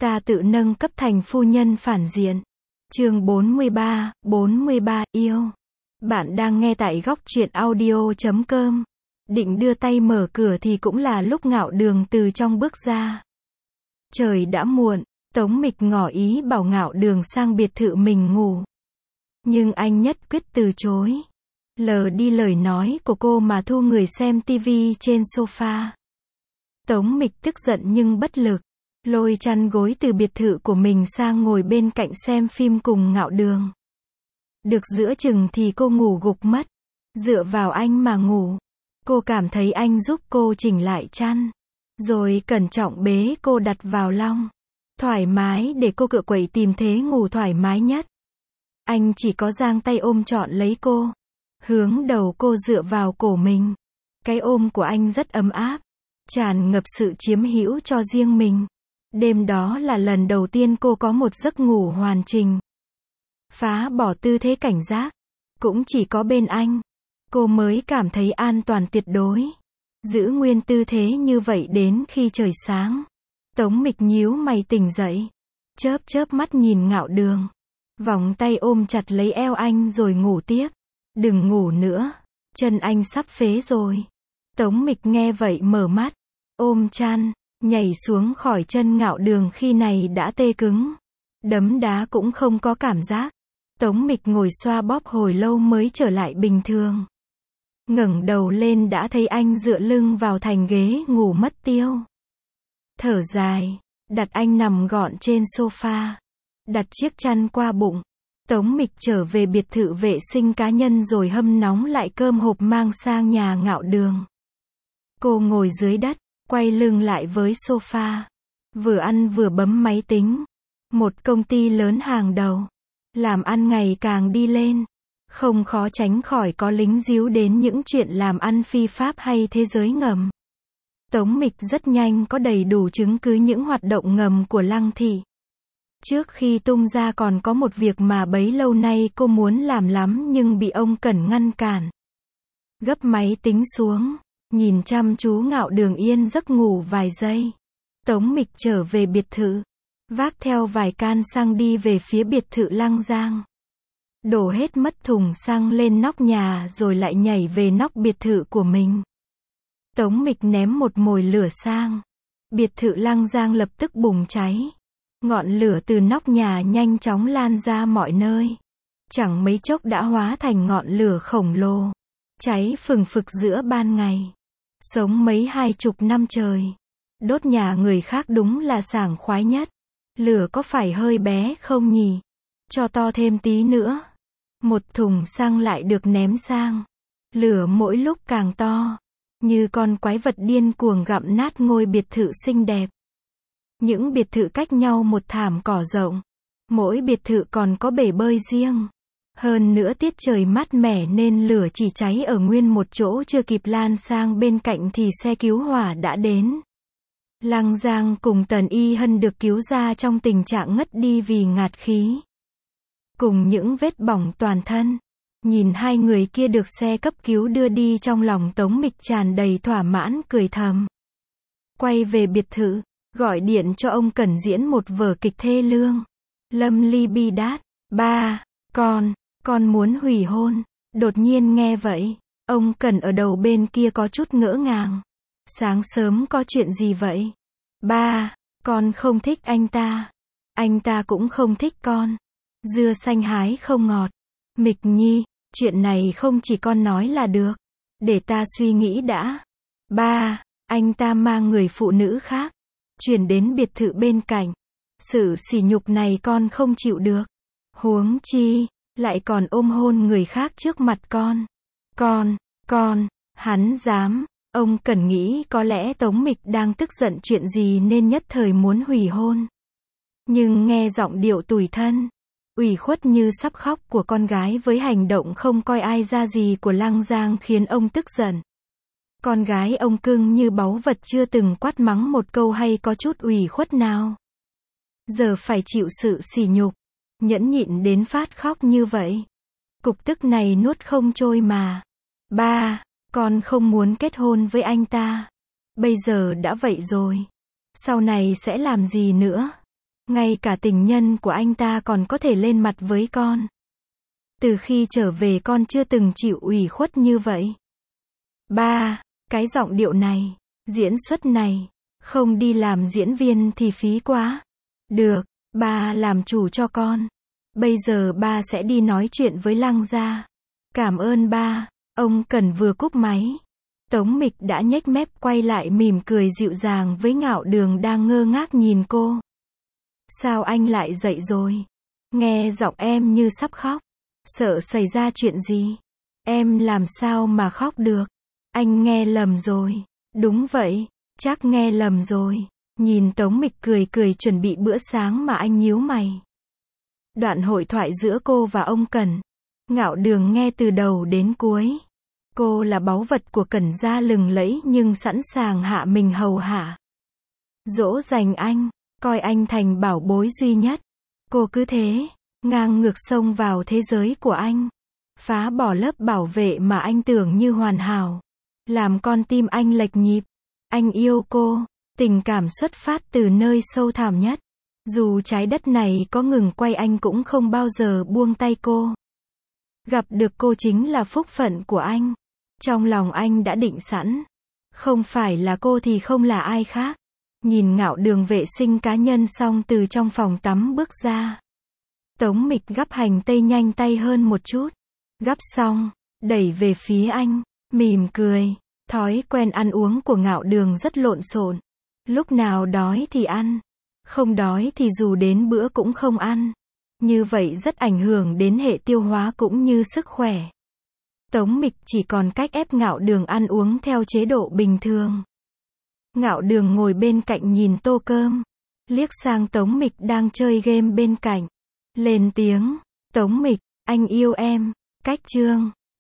Ta tự nâng cấp thành phu nhân phản diện. Chương 43 yêu. Bạn đang nghe tại góc truyện audio.com. Định đưa tay mở cửa thì cũng là lúc Ngạo Đường từ trong bước ra. Trời đã muộn, Tống Mịch ngỏ ý bảo Ngạo Đường sang biệt thự mình ngủ. Nhưng anh nhất quyết từ chối. Lờ đi lời nói của cô mà thu người xem tivi trên sofa. Tống Mịch tức giận nhưng bất lực. Lôi chăn gối từ biệt thự của mình sang ngồi bên cạnh xem phim cùng Ngạo Đường. Được giữa chừng thì cô ngủ gục mất. Dựa vào anh mà ngủ. Cô cảm thấy anh giúp cô chỉnh lại chăn. Rồi cẩn trọng bế cô đặt vào lòng. Thoải mái để cô cựa quậy tìm thế ngủ thoải mái nhất. Anh chỉ có giang tay ôm trọn lấy cô. Hướng đầu cô dựa vào cổ mình. Cái ôm của anh rất ấm áp. Tràn ngập sự chiếm hữu cho riêng mình. Đêm đó là lần đầu tiên cô có một giấc ngủ hoàn chỉnh. Phá bỏ tư thế cảnh giác. Cũng chỉ có bên anh. Cô mới cảm thấy an toàn tuyệt đối. Giữ nguyên tư thế như vậy đến khi trời sáng. Tống Mịch nhíu mày tỉnh dậy. Chớp mắt nhìn Ngạo Đường. Vòng tay ôm chặt lấy eo anh rồi ngủ tiếp. Đừng ngủ nữa. Chân anh sắp phế rồi. Tống Mịch nghe vậy mở mắt. Ôm chăn. Nhảy xuống khỏi chân Ngạo Đường khi này đã tê cứng. Đấm đá cũng không có cảm giác. Tống Mịch ngồi xoa bóp hồi lâu mới trở lại bình thường. Ngẩng đầu lên đã thấy anh dựa lưng vào thành ghế ngủ mất tiêu. Thở dài, đặt anh nằm gọn trên sofa. Đặt chiếc chăn qua bụng. Tống Mịch trở về biệt thự vệ sinh cá nhân rồi hâm nóng lại cơm hộp mang sang nhà Ngạo Đường. Cô ngồi dưới đất, quay lưng lại với sofa. Vừa ăn vừa bấm máy tính. Một công ty lớn hàng đầu. Làm ăn ngày càng đi lên. Không khó tránh khỏi có lính díu đến những chuyện làm ăn phi pháp hay thế giới ngầm. Tống Mịch rất nhanh có đầy đủ chứng cứ những hoạt động ngầm của Lăng Thị. Trước khi tung ra còn có một việc mà bấy lâu nay cô muốn làm lắm nhưng bị ông Cẩn ngăn cản. Gấp máy tính xuống. Nhìn chăm chú Ngạo Đường yên giấc ngủ vài giây. Tống Mịch trở về biệt thự. Vác theo vài can xăng đi về phía biệt thự Lăng Giang. Đổ hết mất thùng xăng lên nóc nhà rồi lại nhảy về nóc biệt thự của mình. Tống Mịch ném một mồi lửa sang. Biệt thự Lăng Giang lập tức bùng cháy. Ngọn lửa từ nóc nhà nhanh chóng lan ra mọi nơi. Chẳng mấy chốc đã hóa thành ngọn lửa khổng lồ. Cháy phừng phực giữa ban ngày. Sống mấy 20 năm trời. Đốt nhà người khác đúng là sảng khoái nhất. Lửa có phải hơi bé không nhỉ? Cho to thêm tí nữa. Một thùng xăng lại được ném sang. Lửa mỗi lúc càng to. Như con quái vật điên cuồng gặm nát ngôi biệt thự xinh đẹp. Những biệt thự cách nhau một thảm cỏ rộng. Mỗi biệt thự còn có bể bơi riêng. Hơn nữa tiết trời mát mẻ nên lửa chỉ cháy ở nguyên một chỗ chưa kịp lan sang bên cạnh thì xe cứu hỏa đã đến. Lăng Giang cùng Tần Y Hân được cứu ra trong tình trạng ngất đi vì ngạt khí. Cùng những vết bỏng toàn thân. Nhìn hai người kia được xe cấp cứu đưa đi trong lòng Tống Mịch tràn đầy thỏa mãn cười thầm. Quay về biệt thự, gọi điện cho ông Cẩn diễn một vở kịch thê lương. Lâm ly bi đát. Ba, con muốn hủy hôn. Đột nhiên nghe vậy, ông Cẩn ở đầu bên kia có chút ngỡ ngàng. Sáng sớm có chuyện gì vậy? Ba, con không thích anh ta. Anh ta cũng không thích con. Dưa xanh hái không ngọt. Mịch Nhi, chuyện này không chỉ con nói là được. Để ta suy nghĩ đã. Ba, anh ta mang người phụ nữ khác. Chuyển đến biệt thự bên cạnh. Sự sỉ nhục này con không chịu được. Huống chi, lại còn ôm hôn người khác trước mặt con. Hắn dám. Ông Cẩn nghĩ có lẽ Tống Mịch đang tức giận chuyện gì nên nhất thời muốn hủy hôn. Nhưng nghe giọng điệu tủi thân, ủy khuất như sắp khóc của con gái với hành động không coi ai ra gì của Lăng Giang khiến ông tức giận. Con gái ông cưng như báu vật chưa từng quát mắng một câu hay có chút ủy khuất nào. Giờ phải chịu sự sỉ nhục, nhẫn nhịn đến phát khóc như vậy. Cục tức này nuốt không trôi mà. Ba, con không muốn kết hôn với anh ta. Bây giờ đã vậy rồi. Sau này sẽ làm gì nữa? Ngay cả tình nhân của anh ta còn có thể lên mặt với con. Từ khi trở về con chưa từng chịu ủy khuất như vậy. Ba, cái giọng điệu này, diễn xuất này, không đi làm diễn viên thì phí quá. Được, ba làm chủ cho con. Bây giờ ba sẽ đi nói chuyện với Lăng gia. Cảm ơn ba. Ông Cẩn vừa cúp máy. Tống Mịch đã nhếch mép quay lại mỉm cười dịu dàng với Ngạo Đường đang ngơ ngác nhìn cô. Sao anh lại dậy rồi? Nghe giọng em như sắp khóc. Sợ xảy ra chuyện gì? Em làm sao mà khóc được? Anh nghe lầm rồi. Đúng vậy, chắc nghe lầm rồi. Nhìn Tống Mịch cười cười chuẩn bị bữa sáng mà anh nhíu mày. Đoạn hội thoại giữa cô và ông Cẩn. Ngạo Đường nghe từ đầu đến cuối. Cô là báu vật của Cẩn gia lừng lẫy nhưng sẵn sàng hạ mình hầu hạ. Dỗ dành anh, coi anh thành bảo bối duy nhất. Cô cứ thế, ngang ngược xông vào thế giới của anh. Phá bỏ lớp bảo vệ mà anh tưởng như hoàn hảo. Làm con tim anh lệch nhịp. Anh yêu cô, tình cảm xuất phát từ nơi sâu thẳm nhất. Dù trái đất này có ngừng quay anh cũng không bao giờ buông tay cô. Gặp được cô chính là phúc phận của anh. Trong lòng anh đã định sẵn. Không phải là cô thì không là ai khác. Nhìn Ngạo Đường vệ sinh cá nhân xong từ trong phòng tắm bước ra. Tống Mịch gắp hành tây nhanh tay hơn một chút. Gắp xong, đẩy về phía anh, mỉm cười. Thói quen ăn uống của Ngạo Đường rất lộn xộn. Lúc nào đói thì ăn. Không đói thì dù đến bữa cũng không ăn. Như vậy rất ảnh hưởng đến hệ tiêu hóa cũng như sức khỏe. Tống Mịch chỉ còn cách ép Ngạo Đường ăn uống theo chế độ bình thường. Ngạo Đường ngồi bên cạnh nhìn tô cơm. Liếc sang Tống Mịch đang chơi game bên cạnh. Lên tiếng, Tống Mịch, anh yêu em. Cách chương